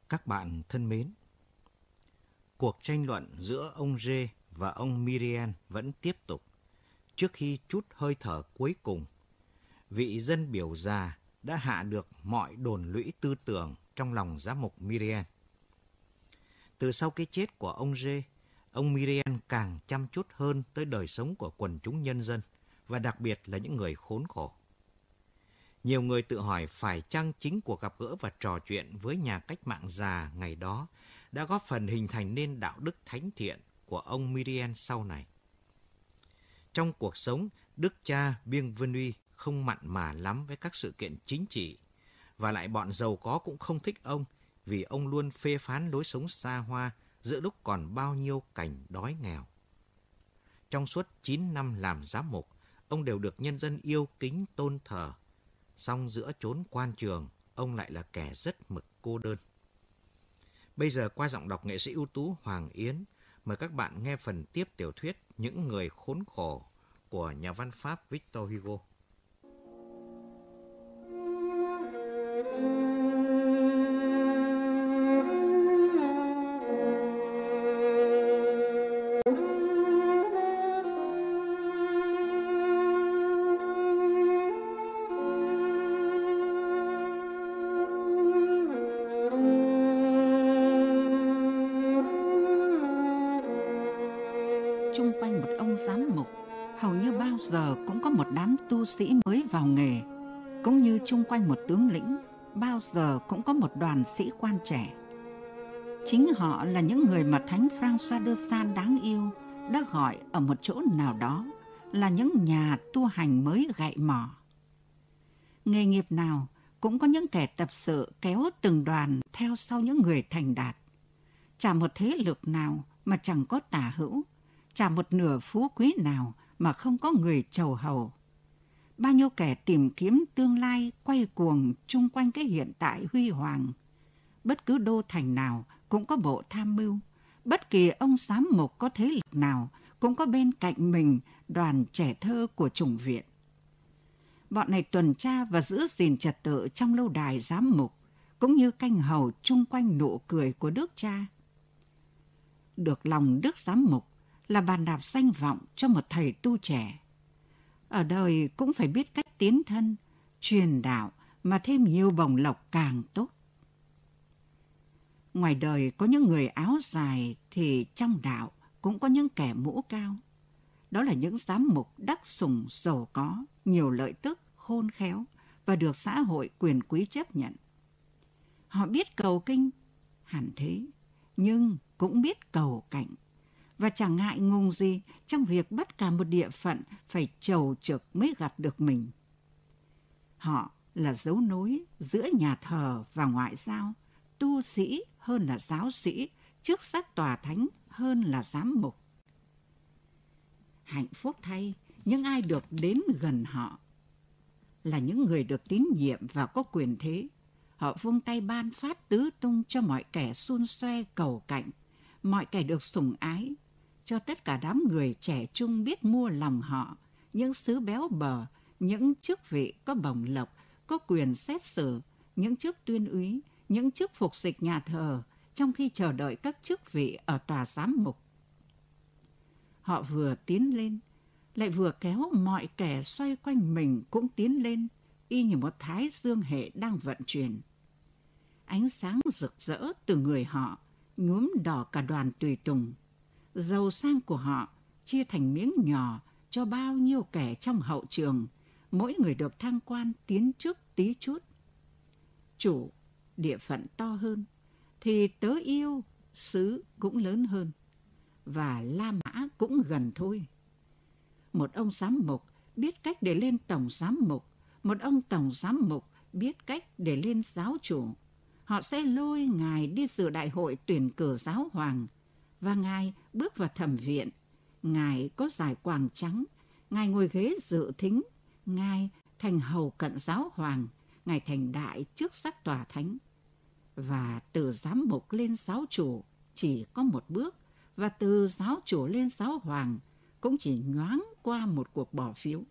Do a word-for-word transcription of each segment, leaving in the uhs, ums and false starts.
Các bạn thân mến, cuộc tranh luận giữa ông Jay và ông Miriam vẫn tiếp tục. Trước khi trút hơi thở cuối cùng, vị dân biểu già đã hạ được mọi đồn lũy tư tưởng trong lòng giám mục Miriam. Từ sau cái chết của ông Jay, ông Miriam càng chăm chút hơn tới đời sống của quần chúng nhân dân và đặc biệt là những người khốn khổ. Nhiều người tự hỏi phải chăng chính cuộc gặp gỡ và trò chuyện với nhà cách mạng già ngày đó đã góp phần hình thành nên đạo đức thánh thiện của ông Miriam sau này. Trong cuộc sống, đức cha Bienvenu không mặn mà lắm với các sự kiện chính trị, và lại bọn giàu có cũng không thích ông vì ông luôn phê phán lối sống xa hoa giữa lúc còn bao nhiêu cảnh đói nghèo. Trong suốt chín năm làm giám mục, ông đều được nhân dân yêu kính tôn thờ, song giữa chốn quan trường, ông lại là kẻ rất mực cô đơn. Bây giờ qua giọng đọc nghệ sĩ ưu tú Hoàng Yến, mời các bạn nghe phần tiếp tiểu thuyết Những người khốn khổ của nhà văn Pháp Victor Hugo. Chung quanh một ông giám mục, hầu như bao giờ cũng có một đám tu sĩ mới vào nghề, cũng như chung quanh một tướng lĩnh, bao giờ cũng có một đoàn sĩ quan trẻ. Chính họ là những người mà Thánh François de Sales đáng yêu đã gọi ở một chỗ nào đó là những nhà tu hành mới gậy mỏ. Nghề nghiệp nào cũng có những kẻ tập sự kéo từng đoàn theo sau những người thành đạt. Chả một thế lực nào mà chẳng có tả hữu, chả một nửa phú quý nào mà không có người chầu hầu. Bao nhiêu kẻ tìm kiếm tương lai quay cuồng chung quanh cái hiện tại huy hoàng. Bất cứ đô thành nào cũng có bộ tham mưu, bất kỳ ông giám mục có thế lực nào cũng có bên cạnh mình đoàn trẻ thơ của chủng viện. Bọn này tuần tra và giữ gìn trật tự trong lâu đài giám mục, cũng như canh hầu chung quanh nụ cười của đức cha. Được lòng đức giám mục là bàn đạp danh vọng cho một thầy tu trẻ. Ở đời cũng phải biết cách tiến thân, truyền đạo mà thêm nhiều bổng lộc càng tốt. Ngoài đời có những người áo dài thì trong đạo cũng có những kẻ mũ cao. Đó là những giám mục đắc sủng giàu có, nhiều lợi tức, khôn khéo và được xã hội quyền quý chấp nhận. Họ biết cầu kinh, hẳn thế, nhưng cũng biết cầu cạnh. Và chẳng ngại ngùng gì trong việc bắt cả một địa phận phải chầu trực mới gặp được mình. Họ là dấu nối giữa nhà thờ và ngoại giao, tu sĩ hơn là giáo sĩ, chức sắc tòa thánh hơn là giám mục. Hạnh phúc thay, những ai được đến gần họ là những người được tín nhiệm và có quyền thế. Họ vung tay ban phát tứ tung cho mọi kẻ xun xoe cầu cạnh, mọi kẻ được sủng ái, cho tất cả đám người trẻ trung biết mua lòng họ, những xứ béo bở, những chức vị có bổng lộc, có quyền xét xử, những chức tuyên úy, những chức phục dịch nhà thờ, trong khi chờ đợi các chức vị ở tòa giám mục. Họ vừa tiến lên, lại vừa kéo mọi kẻ xoay quanh mình cũng tiến lên, y như một thái dương hệ đang vận chuyển. Ánh sáng rực rỡ từ người họ, nhuốm đỏ cả đoàn tùy tùng. Giàu sang của họ chia thành miếng nhỏ cho bao nhiêu kẻ trong hậu trường, mỗi người được thăng quan tiến chức tí chút. Chủ địa phận to hơn, thì tớ yêu xứ cũng lớn hơn, và La Mã cũng gần thôi. Một ông giám mục biết cách để lên tổng giám mục, một ông tổng giám mục biết cách để lên giáo chủ. Họ sẽ lôi ngài đi dự đại hội tuyển cử giáo hoàng, và ngài bước vào thẩm viện. Ngài có dải quàng trắng, ngài ngồi ghế dự thính, ngài thành hầu cận giáo hoàng, ngài thành đại chức sắc tòa thánh. Và từ giám mục lên giáo chủ chỉ có một bước, và từ giáo chủ lên giáo hoàng cũng chỉ nhoáng qua một cuộc bỏ phiếu.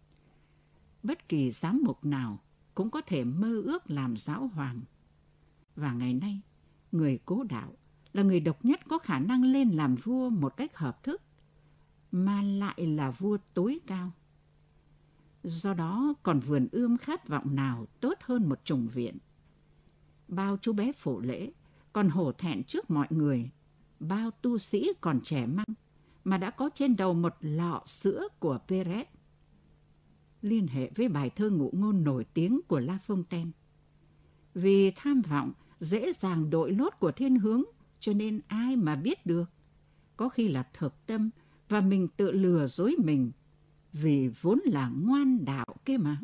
Bất kỳ giám mục nào cũng có thể mơ ước làm giáo hoàng. Và ngày nay, người Cố Đạo là người độc nhất có khả năng lên làm vua một cách hợp thức, mà lại là vua tối cao. Do đó, còn vườn ươm khát vọng nào tốt hơn một chủng viện. Bao chú bé phổ lễ còn hổ thẹn trước mọi người, bao tu sĩ còn trẻ măng mà đã có trên đầu một lọ sữa của Perret. Liên hệ với bài thơ ngụ ngôn nổi tiếng của La Fontaine. Vì tham vọng dễ dàng đội lốt của thiên hướng, cho nên ai mà biết được. Có khi là thực tâm và mình tự lừa dối mình, vì vốn là ngoan đạo kia mà.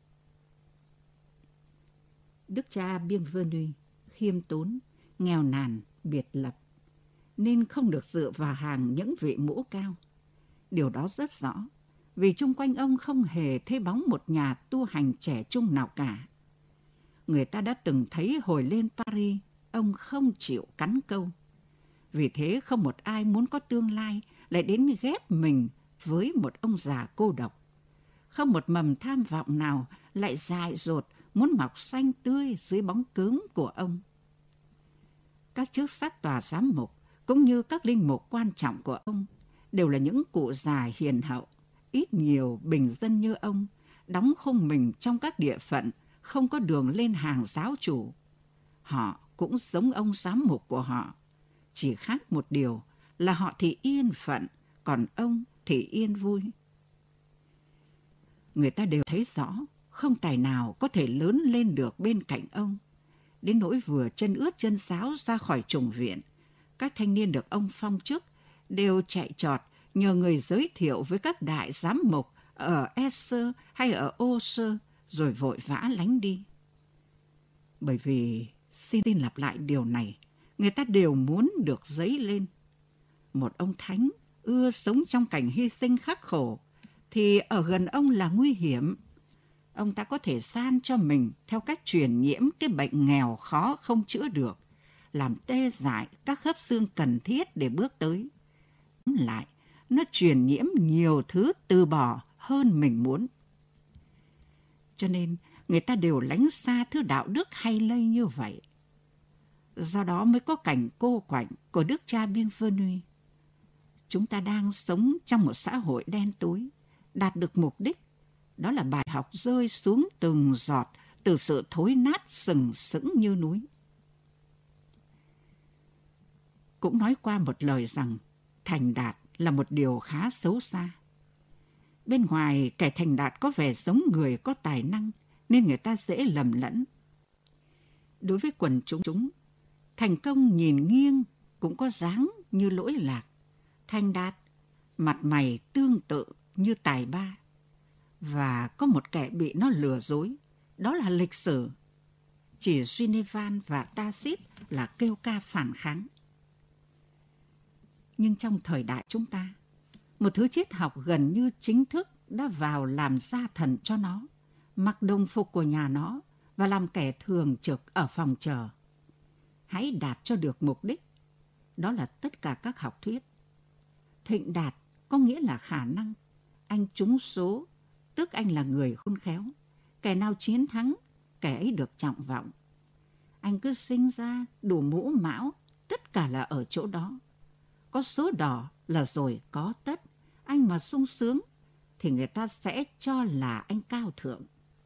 Đức cha Bienvenu khiêm tốn, nghèo nàn, biệt lập, nên không được dựa vào hàng những vị mũ cao. Điều đó rất rõ, vì chung quanh ông không hề thấy bóng một nhà tu hành trẻ trung nào cả. Người ta đã từng thấy hồi lên Paris, ông không chịu cắn câu. Vì thế không một ai muốn có tương lai lại đến ghép mình với một ông già cô độc. Không một mầm tham vọng nào lại dại dột muốn mọc xanh tươi dưới bóng cớm của ông. Các chức sắc tòa giám mục cũng như các linh mục quan trọng của ông đều là những cụ già hiền hậu, ít nhiều bình dân như ông, đóng khung mình trong các địa phận không có đường lên hàng giáo chủ. Họ cũng giống ông giám mục của họ, chỉ khác một điều là họ thì yên phận, còn ông thì yên vui. Người ta đều thấy rõ, không tài nào có thể lớn lên được bên cạnh ông. Đến nỗi vừa chân ướt chân sáo ra khỏi chủng viện, các thanh niên được ông phong chức đều chạy trọt nhờ người giới thiệu với các đại giám mục ở Esser hay ở Auxerre, rồi vội vã lánh đi. Bởi vì, xin tin lặp lại điều này, người ta đều muốn được dấy lên. Một ông thánh ưa sống trong cảnh hy sinh khắc khổ, thì ở gần ông là nguy hiểm. Ông ta có thể san cho mình theo cách truyền nhiễm cái bệnh nghèo khó không chữa được, làm tê dại các khớp xương cần thiết để bước tới. Lại, nó truyền nhiễm nhiều thứ từ bỏ hơn mình muốn. Cho nên, người ta đều lánh xa thứ đạo đức hay lây như vậy. Do đó mới có cảnh cô quạnh của Đức cha Bienvenu. Chúng ta đang sống trong một xã hội đen tối, đạt được mục đích. Đó là bài học rơi xuống từng giọt từ sự thối nát sừng sững như núi. Cũng nói qua một lời rằng thành đạt là một điều khá xấu xa. Bên ngoài, kẻ thành đạt có vẻ giống người có tài năng, nên người ta dễ lầm lẫn. Đối với quần chúng, chúng thành công nhìn nghiêng cũng có dáng như lỗi lạc. Thành đạt, mặt mày tương tự như tài ba. Và có một kẻ bị nó lừa dối, đó là lịch sử. Chỉ Ginevan và Tacit là kêu ca phản kháng. Nhưng trong thời đại chúng ta, một thứ triết học gần như chính thức đã vào làm gia thần cho nó, mặc đồng phục của nhà nó và làm kẻ thường trực ở phòng chờ. Hãy đạt cho được mục đích. Đó là tất cả các học thuyết. Thịnh đạt có nghĩa là khả năng. Anh trúng số, tức anh là người khôn khéo. Kẻ nào chiến thắng, kẻ ấy được trọng vọng. Anh cứ sinh ra đủ mũ mão, tất cả là ở chỗ đó. Có số đỏ là rồi có tất. Anh mà sung sướng thì người ta sẽ cho là anh cao thượng.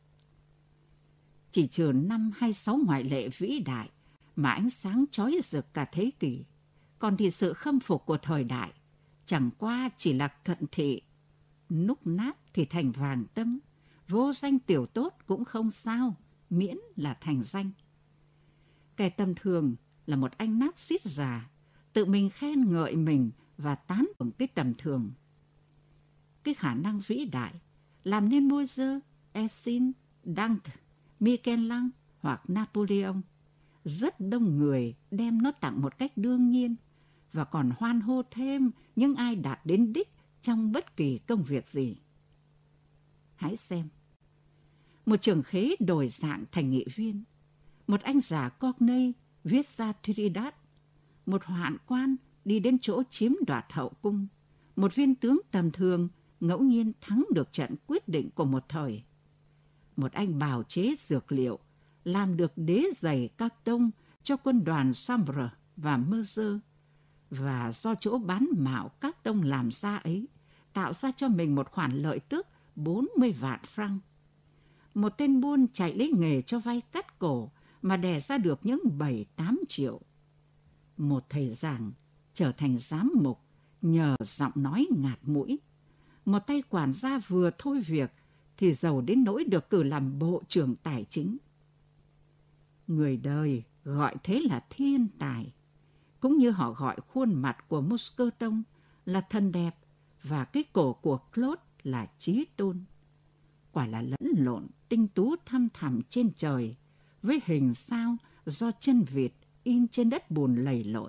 Chỉ trừ năm hay sáu ngoại lệ vĩ đại mà ánh sáng chói rực cả thế kỷ. Còn thì sự khâm phục của thời đại chẳng qua chỉ là cận thị. Núc nát thì thành vàng tâm, vô danh tiểu tốt cũng không sao, miễn là thành danh. Kẻ tầm thường là một anh nát xít già, tự mình khen ngợi mình và tán thưởng cái tầm thường. Cái khả năng vĩ đại làm nên Mozart, Essine, Dante, Michelang hoặc Napoleon. Rất đông người đem nó tặng một cách đương nhiên và còn hoan hô thêm những ai đạt đến đích trong bất kỳ công việc gì. Hãy xem. Một trưởng khế đổi dạng thành nghị viên. Một anh già Corneille viết ra Trinidad. Một hoạn quan đi đến chỗ chiếm đoạt hậu cung. Một viên tướng tầm thường ngẫu nhiên thắng được trận quyết định của một thời. Một anh bào chế dược liệu làm được đế giày các tông cho quân đoàn Sambre và Meuse, và do chỗ bán mạo các tông làm ra ấy tạo ra cho mình một khoản lợi tức bốn mươi vạn franc. Một tên buôn chạy lấy nghề cho vay cắt cổ mà đẻ ra được những bảy tám triệu. Một thầy giảng trở thành giám mục nhờ giọng nói ngạt mũi. Một tay quản gia vừa thôi việc thì giàu đến nỗi được cử làm bộ trưởng tài chính. Người đời gọi thế là thiên tài, cũng như họ gọi khuôn mặt của Moscow là thân đẹp và cái cổ của Claude là chí tôn. Quả là lẫn lộn tinh tú thăm thẳm trên trời với hình sao do chân vịt in trên đất bùn lầy lội.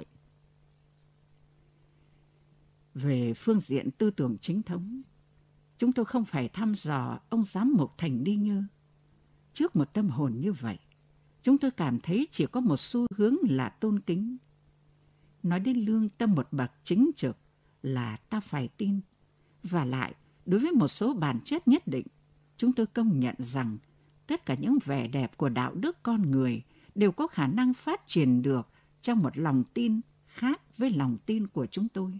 Về phương diện tư tưởng chính thống, chúng tôi không phải thăm dò ông giám mục Thành Đi Nhơ. Trước một tâm hồn như vậy, chúng tôi cảm thấy chỉ có một xu hướng là tôn kính. Nói đến lương tâm một bậc chính trực là ta phải tin. Và lại, đối với một số bản chất nhất định, chúng tôi công nhận rằng tất cả những vẻ đẹp của đạo đức con người đều có khả năng phát triển được trong một lòng tin khác với lòng tin của chúng tôi.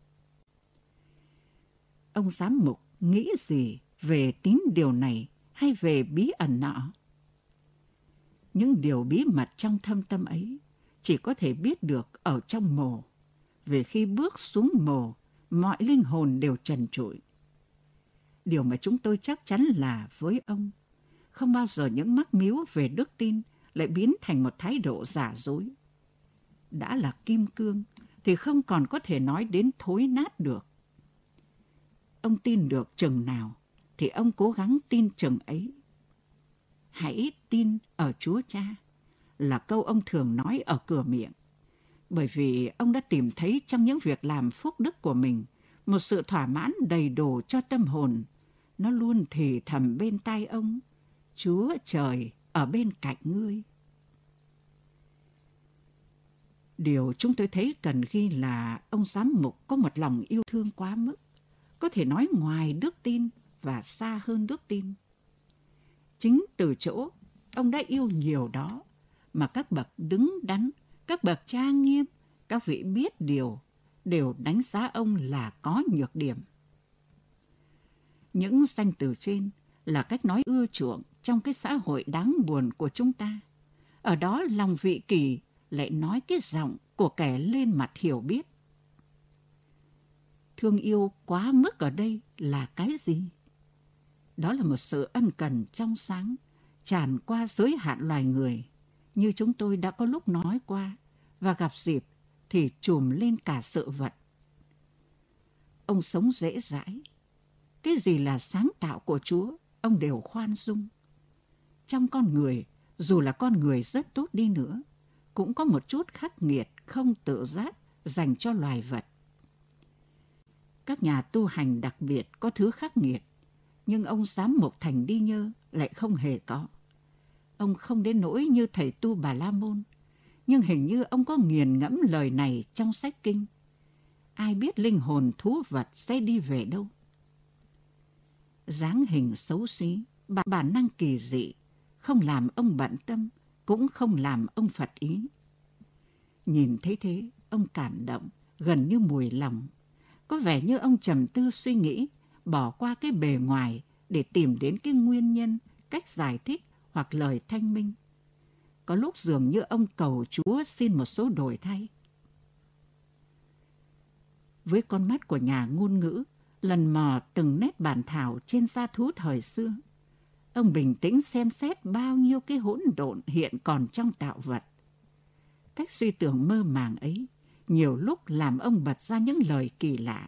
Ông giám mục nghĩ gì về tín điều này hay về bí ẩn nọ? Những điều bí mật trong thâm tâm ấy chỉ có thể biết được ở trong mồ. Vì khi bước xuống mồ, mọi linh hồn đều trần trụi. Điều mà chúng tôi chắc chắn là với ông, không bao giờ những mắc miếu về đức tin lại biến thành một thái độ giả dối. Đã là kim cương thì không còn có thể nói đến thối nát được. Ông tin được chừng nào thì ông cố gắng tin chừng ấy. Hãy tin ở Chúa Cha là câu ông thường nói ở cửa miệng. Bởi vì ông đã tìm thấy trong những việc làm phúc đức của mình một sự thỏa mãn đầy đủ cho tâm hồn. Nó luôn thì thầm bên tai ông: Chúa Trời ở bên cạnh ngươi. Điều chúng tôi thấy cần ghi là ông giám mục có một lòng yêu thương quá mức, có thể nói ngoài đức tin và xa hơn đức tin. Chính từ chỗ ông đã yêu nhiều đó mà các bậc đứng đắn, các bậc trang nghiêm, các vị biết điều đều đánh giá ông là có nhược điểm. Những danh từ trên là cách nói ưa chuộng trong cái xã hội đáng buồn của chúng ta. Ở đó lòng vị kỷ lại nói cái giọng của kẻ lên mặt hiểu biết. Thương yêu quá mức ở đây là cái gì? Đó là một sự ân cần trong sáng, tràn qua giới hạn loài người, như chúng tôi đã có lúc nói qua, và gặp dịp thì trùm lên cả sự vật. Ông sống dễ dãi. Cái gì là sáng tạo của Chúa, ông đều khoan dung. Trong con người, dù là con người rất tốt đi nữa, cũng có một chút khắc nghiệt không tự giác dành cho loài vật. Các nhà tu hành đặc biệt có thứ khắc nghiệt, nhưng ông giám mục Thành Đi Nhơ lại không hề có. Ông không đến nỗi như thầy tu Bà La Môn, nhưng hình như ông có nghiền ngẫm lời này trong sách kinh. Ai biết linh hồn thú vật sẽ đi về đâu? Dáng hình xấu xí, bản năng kỳ dị, không làm ông bận tâm, cũng không làm ông phật ý. Nhìn thấy thế, ông cảm động, gần như mùi lòng. Có vẻ như ông trầm tư suy nghĩ, bỏ qua cái bề ngoài để tìm đến cái nguyên nhân, cách giải thích hoặc lời thanh minh. Có lúc dường như ông cầu Chúa xin một số đổi thay. Với con mắt của nhà ngôn ngữ, lần mò từng nét bản thảo trên gia thú thời xưa, ông bình tĩnh xem xét bao nhiêu cái hỗn độn hiện còn trong tạo vật. Cách suy tưởng mơ màng ấy nhiều lúc làm ông bật ra những lời kỳ lạ.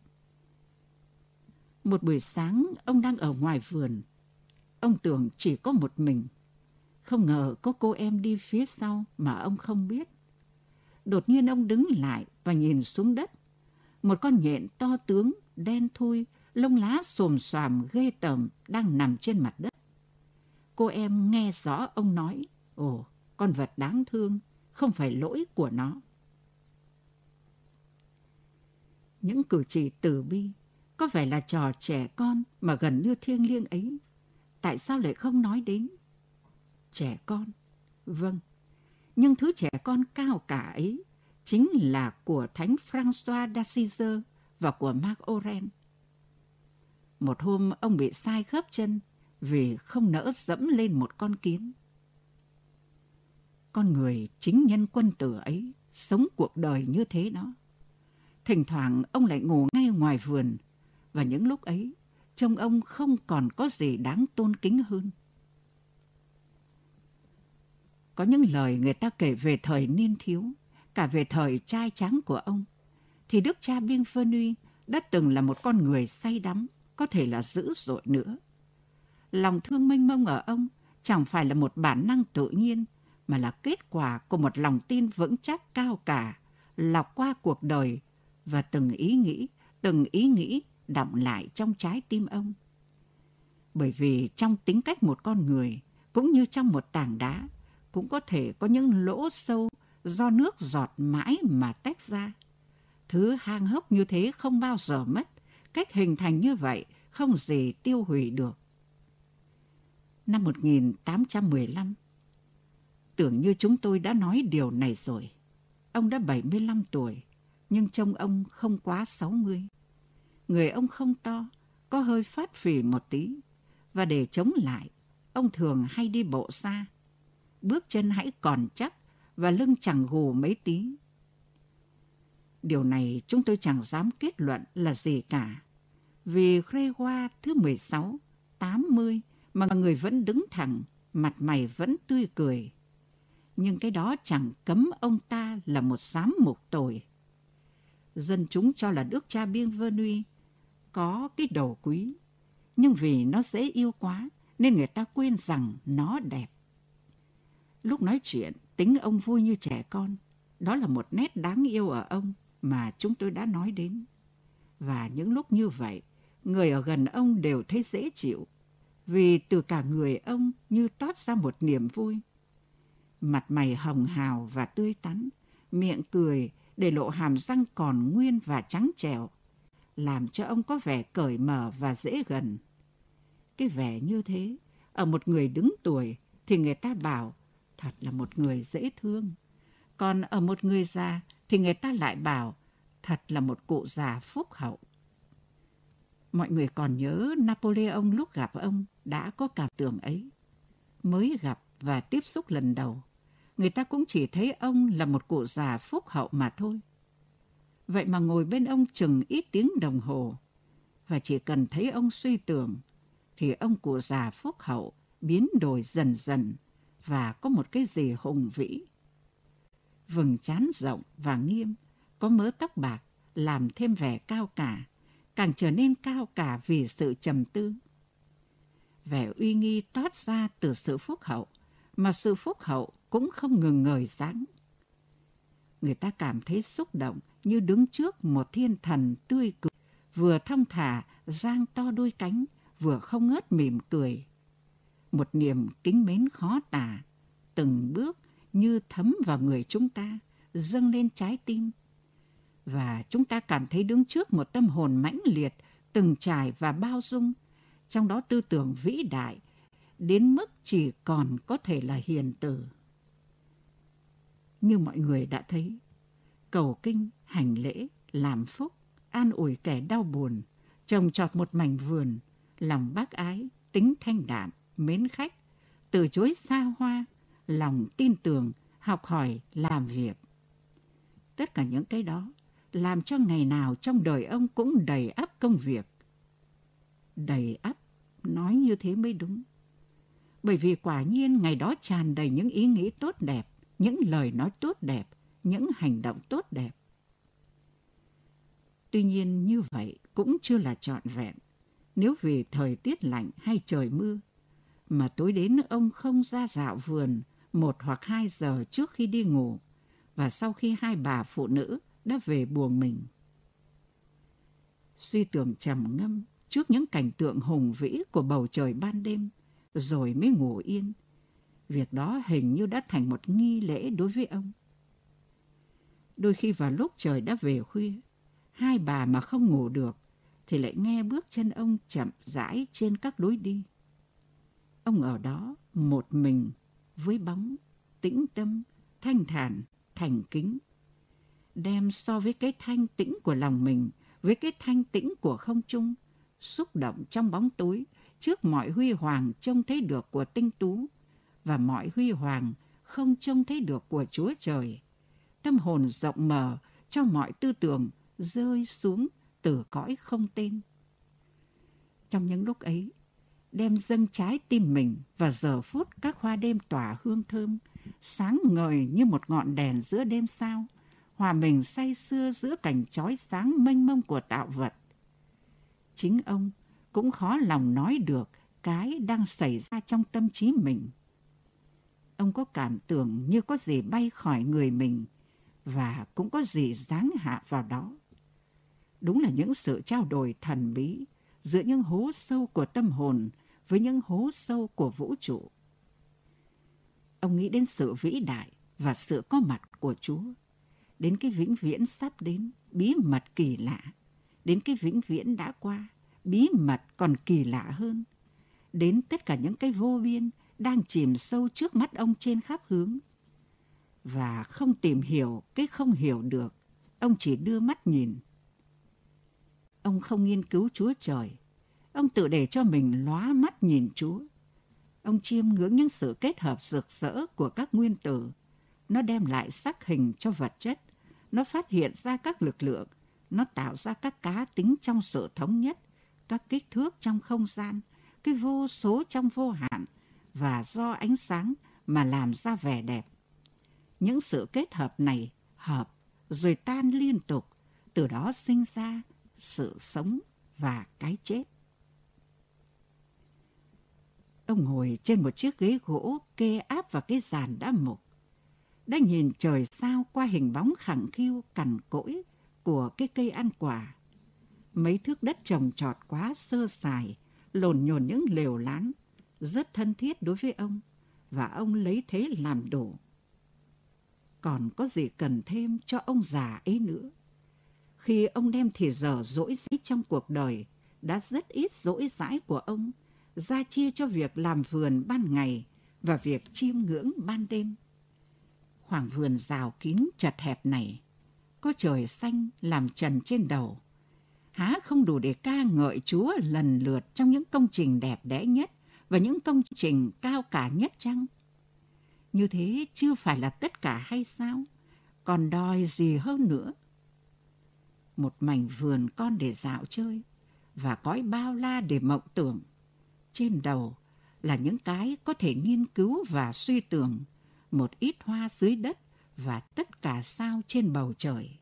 Một buổi sáng, ông đang ở ngoài vườn. Ông tưởng chỉ có một mình. Không ngờ có cô em đi phía sau mà ông không biết. Đột nhiên ông đứng lại và nhìn xuống đất. Một con nhện to tướng, đen thui, lông lá xồm xoàm ghê tởm đang nằm trên mặt đất. Cô em nghe rõ ông nói: Ồ, con vật đáng thương, không phải lỗi của nó. Những cử chỉ từ bi, có vẻ là trò trẻ con mà gần như thiêng liêng ấy, tại sao lại không nói đến? Trẻ con, vâng, Nhưng thứ trẻ con cao cả ấy chính là của Thánh François d'Assise và của Marc Aurèle. Một hôm ông bị sai khớp chân vì không nỡ dẫm lên một con kiến. Con người chính nhân quân tử ấy sống cuộc đời như thế đó. Thỉnh thoảng ông lại ngủ ngay ngoài vườn, và những lúc ấy trông ông không còn có gì đáng tôn kính hơn. Có những lời người ta kể về thời niên thiếu, cả về thời trai tráng của ông, thì đức cha Bienvenu đã từng là một con người say đắm, có thể là dữ dội nữa. Lòng thương mênh mông ở ông chẳng phải là một bản năng tự nhiên, mà là kết quả của một lòng tin vững chắc cao cả, lọc qua cuộc đời và từng ý nghĩ, từng ý nghĩ đọng lại trong trái tim ông. Bởi vì trong tính cách một con người, cũng như trong một tảng đá, cũng có thể có những lỗ sâu do nước giọt mãi mà tách ra. Thứ hang hốc như thế không bao giờ mất, cách hình thành như vậy không gì tiêu hủy được. Năm một nghìn tám trăm mười lăm, tưởng như chúng tôi đã nói điều này rồi. Ông đã bảy mươi lăm tuổi, nhưng trông ông không quá sáu mươi. Người ông không to, có hơi phát phì một tí, và để chống lại, ông thường hay đi bộ xa. Bước chân hãy còn chắc và lưng chẳng gù mấy tí. Điều này chúng tôi chẳng dám kết luận là gì cả, vì Grégoire thứ mười sáu, tám mươi mà người vẫn đứng thẳng, mặt mày vẫn tươi cười. Nhưng cái đó chẳng cấm ông ta là một giám mục tồi. Dân chúng cho là đức cha Bienvenu có cái đầu quý, nhưng vì nó dễ yêu quá nên người ta quên rằng nó đẹp. Lúc nói chuyện, tính ông vui như trẻ con. Đó là một nét đáng yêu ở ông mà chúng tôi đã nói đến. Và những lúc như vậy, người ở gần ông đều thấy dễ chịu, vì từ cả người ông như toát ra một niềm vui. Mặt mày hồng hào và tươi tắn, miệng cười để lộ hàm răng còn nguyên và trắng trẻo, làm cho ông có vẻ cởi mở và dễ gần. Cái vẻ như thế, ở một người đứng tuổi thì người ta bảo thật là một người dễ thương. Còn ở một người già thì người ta lại bảo thật là một cụ già phúc hậu. Mọi người còn nhớ Napoleon lúc gặp ông đã có cảm tưởng ấy. Mới gặp và tiếp xúc lần đầu, người ta cũng chỉ thấy ông là một cụ già phúc hậu mà thôi. Vậy mà ngồi bên ông chừng ít tiếng đồng hồ, và chỉ cần thấy ông suy tưởng, thì ông cụ già phúc hậu biến đổi dần dần và có một cái gì hùng vĩ. Vầng trán rộng và nghiêm, có mớ tóc bạc làm thêm vẻ cao cả, càng trở nên cao cả vì sự trầm tư. Vẻ uy nghi toát ra từ sự phúc hậu, mà sự phúc hậu cũng không ngừng ngời sáng. Người ta cảm thấy xúc động như đứng trước một thiên thần tươi cười, vừa thong thả giang to đôi cánh, vừa không ngớt mỉm cười. Một niềm kính mến khó tả, từng bước như thấm vào người chúng ta, dâng lên trái tim. Và chúng ta cảm thấy đứng trước một tâm hồn mãnh liệt, từng trải và bao dung, trong đó tư tưởng vĩ đại, đến mức chỉ còn có thể là hiền từ. Như mọi người đã thấy, cầu kinh, hành lễ, làm phúc, an ủi kẻ đau buồn, trồng trọt một mảnh vườn, lòng bác ái, tính thanh đạm, mến khách, từ chối xa hoa, lòng tin tưởng, học hỏi, làm việc. Tất cả những cái đó làm cho ngày nào trong đời ông cũng đầy ắp công việc. Đầy ắp, nói như thế mới đúng. Bởi vì quả nhiên ngày đó tràn đầy những ý nghĩ tốt đẹp, những lời nói tốt đẹp, những hành động tốt đẹp. Tuy nhiên như vậy cũng chưa là trọn vẹn. Nếu vì thời tiết lạnh hay trời mưa, mà tối đến ông không ra dạo vườn một hoặc hai giờ trước khi đi ngủ, và sau khi hai bà phụ nữ đã về buồng mình. Suy tưởng trầm ngâm trước những cảnh tượng hùng vĩ của bầu trời ban đêm, rồi mới ngủ yên. Việc đó hình như đã thành một nghi lễ đối với ông. Đôi khi vào lúc trời đã về khuya, hai bà mà không ngủ được, thì lại nghe bước chân ông chậm rãi trên các lối đi. Ông ở đó một mình, với bóng, tĩnh tâm, thanh thản, thành kính. Đem so với cái thanh tĩnh của lòng mình, với cái thanh tĩnh của không trung, xúc động trong bóng tối, trước mọi huy hoàng trông thấy được của tinh tú, và mọi huy hoàng không trông thấy được của Chúa Trời. Tâm hồn rộng mở cho mọi tư tưởng rơi xuống từ cõi không tên. Trong những lúc ấy, đem dâng trái tim mình vào giờ phút các hoa đêm tỏa hương thơm, sáng ngời như một ngọn đèn giữa đêm sao, hòa mình say sưa giữa cảnh chói sáng mênh mông của tạo vật. Chính ông cũng khó lòng nói được cái đang xảy ra trong tâm trí mình. Ông có cảm tưởng như có gì bay khỏi người mình và cũng có gì giáng hạ vào đó. Đúng là những sự trao đổi thần bí giữa những hố sâu của tâm hồn với những hố sâu của vũ trụ. Ông nghĩ đến sự vĩ đại và sự có mặt của Chúa, đến cái vĩnh viễn sắp đến, bí mật kỳ lạ, đến cái vĩnh viễn đã qua, bí mật còn kỳ lạ hơn, đến tất cả những cái vô biên đang chìm sâu trước mắt ông trên khắp hướng. Và không tìm hiểu cái không hiểu được, ông chỉ đưa mắt nhìn. Ông không nghiên cứu Chúa Trời, ông tự để cho mình lóa mắt nhìn Chúa. Ông chiêm ngưỡng những sự kết hợp rực rỡ của các nguyên tử. Nó đem lại sắc hình cho vật chất, nó phát hiện ra các lực lượng, nó tạo ra các cá tính trong sự thống nhất, các kích thước trong không gian, cái vô số trong vô hạn, và do ánh sáng mà làm ra vẻ đẹp. Những sự kết hợp này hợp rồi tan liên tục, từ đó sinh ra sự sống và cái chết. Ông ngồi trên một chiếc ghế gỗ kê áp vào cái giàn đã mục, đã nhìn trời sao qua hình bóng khẳng khiu cằn cỗi của cái cây ăn quả. Mấy thước đất trồng trọt quá sơ sài, lồn nhồn những lều lán, rất thân thiết đối với ông, và ông lấy thế làm đủ. Còn có gì cần thêm cho ông già ấy nữa? Khi ông đem thì giờ rỗi rãi trong cuộc đời, đã rất ít rỗi rãi của ông, ra chia cho việc làm vườn ban ngày và việc chiêm ngưỡng ban đêm. Khoảng vườn rào kín chật hẹp này, có trời xanh làm trần trên đầu, há không đủ để ca ngợi Chúa lần lượt trong những công trình đẹp đẽ nhất và những công trình cao cả nhất chăng? Như thế chưa phải là tất cả hay sao? Còn đòi gì hơn nữa? Một mảnh vườn con để dạo chơi và cõi bao la để mộng tưởng. Trên đầu là những cái có thể nghiên cứu và suy tưởng, một ít hoa dưới đất và tất cả sao trên bầu trời.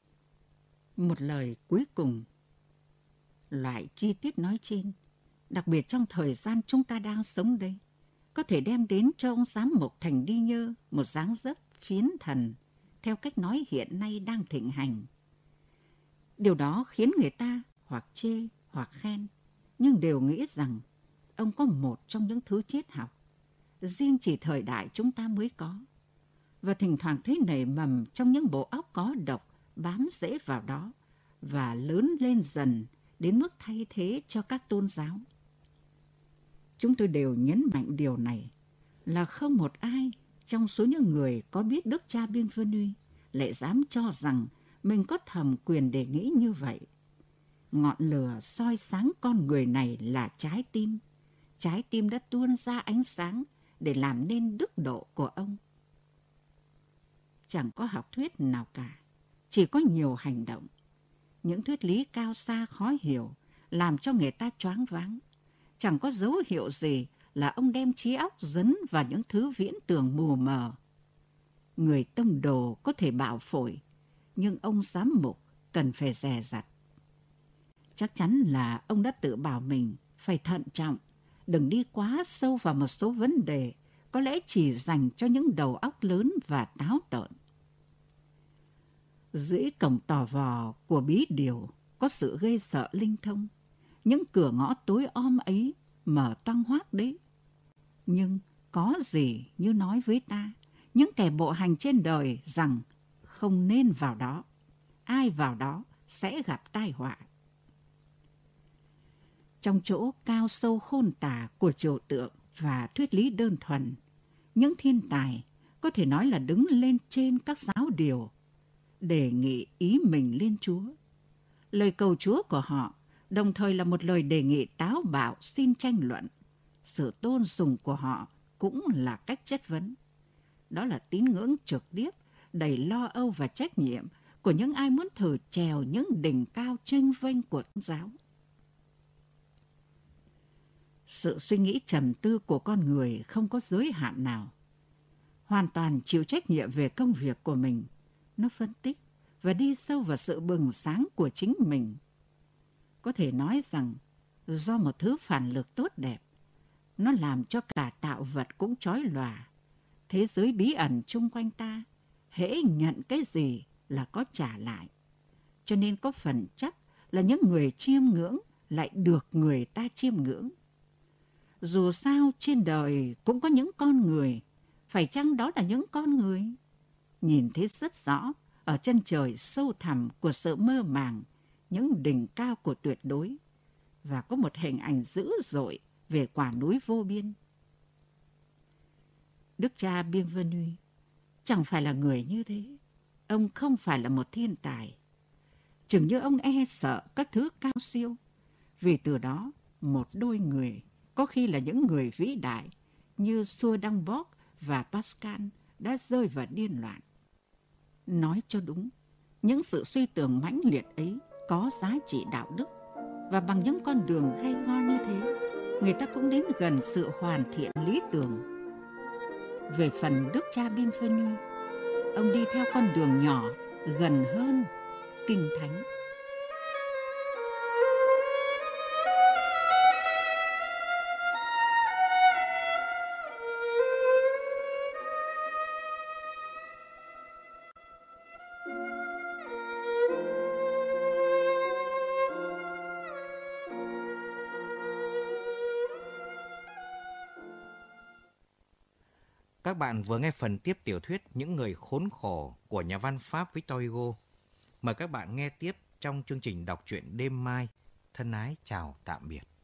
Một lời cuối cùng. Loại chi tiết nói trên, đặc biệt trong thời gian chúng ta đang sống đây, có thể đem đến cho ông giám mục Thành Đi Nhơ một dáng dấp phiến thần theo cách nói hiện nay đang thịnh hành. Điều đó khiến người ta hoặc chê hoặc khen, nhưng đều nghĩ rằng ông có một trong những thứ triết học riêng chỉ thời đại chúng ta mới có, và thỉnh thoảng thấy nảy mầm trong những bộ óc có độc bám rễ vào đó và lớn lên dần đến mức thay thế cho các tôn giáo. Chúng tôi đều nhấn mạnh điều này là không một ai trong số những người có biết Đức Cha Bienvenu lại dám cho rằng mình có thẩm quyền để nghĩ như vậy. Ngọn lửa soi sáng con người này là trái tim. Trái tim đã tuôn ra ánh sáng để làm nên đức độ của ông. Chẳng có học thuyết nào cả, chỉ có nhiều hành động. Những thuyết lý cao xa khó hiểu làm cho người ta choáng váng. Chẳng có dấu hiệu gì là ông đem trí óc dấn vào những thứ viễn tưởng mù mờ. Người tông đồ có thể bạo phổi, nhưng ông giám mục cần phải dè dặt. Chắc chắn là ông đã tự bảo mình phải thận trọng, đừng đi quá sâu vào một số vấn đề có lẽ chỉ dành cho những đầu óc lớn và táo tợn. Dưới cổng tò vò của bí điều có sự ghê sợ linh thông. Những cửa ngõ tối om ấy mở toang hoác đấy. Nhưng có gì như nói với ta, những kẻ bộ hành trên đời rằng không nên vào đó. Ai vào đó sẽ gặp tai họa. Trong chỗ cao sâu khôn tả của trừu tượng và thuyết lý đơn thuần, những thiên tài có thể nói là đứng lên trên các giáo điều, đề nghị ý mình lên Chúa. Lời cầu Chúa của họ đồng thời là một lời đề nghị táo bạo xin tranh luận. Sự tôn sùng của họ cũng là cách chất vấn. Đó là tín ngưỡng trực tiếp, đầy lo âu và trách nhiệm của những ai muốn thử trèo những đỉnh cao chênh vênh của tôn giáo. Sự suy nghĩ trầm tư của con người không có giới hạn nào. Hoàn toàn chịu trách nhiệm về công việc của mình. Nó phân tích và đi sâu vào sự bừng sáng của chính mình. Có thể nói rằng do một thứ phản lực tốt đẹp, nó làm cho cả tạo vật cũng chói lòa. Thế giới bí ẩn chung quanh ta, hễ nhận cái gì là có trả lại. Cho nên có phần chắc là những người chiêm ngưỡng lại được người ta chiêm ngưỡng. Dù sao trên đời cũng có những con người, phải chăng đó là những con người? Nhìn thấy rất rõ ở chân trời sâu thẳm của sự mơ màng, những đỉnh cao của tuyệt đối, và có một hình ảnh dữ dội về quả núi vô biên. Đức cha Bienvenu chẳng phải là người như thế. Ông không phải là một thiên tài. Chừng như ông e sợ các thứ cao siêu, vì từ đó một đôi người, có khi là những người vĩ đại như Swedenborg và Pascal đã rơi vào điên loạn. Nói cho đúng, những sự suy tưởng mãnh liệt ấy có giá trị đạo đức, và bằng những con đường gay go như thế, người ta cũng đến gần sự hoàn thiện lý tưởng. Về phần Đức cha Bienvenu, ông đi theo con đường nhỏ gần hơn kinh thánh. Các bạn vừa nghe phần tiếp tiểu thuyết Những người khốn khổ của nhà văn Pháp Victor Hugo. Mời các bạn nghe tiếp trong chương trình đọc truyện đêm mai. Thân ái chào tạm biệt.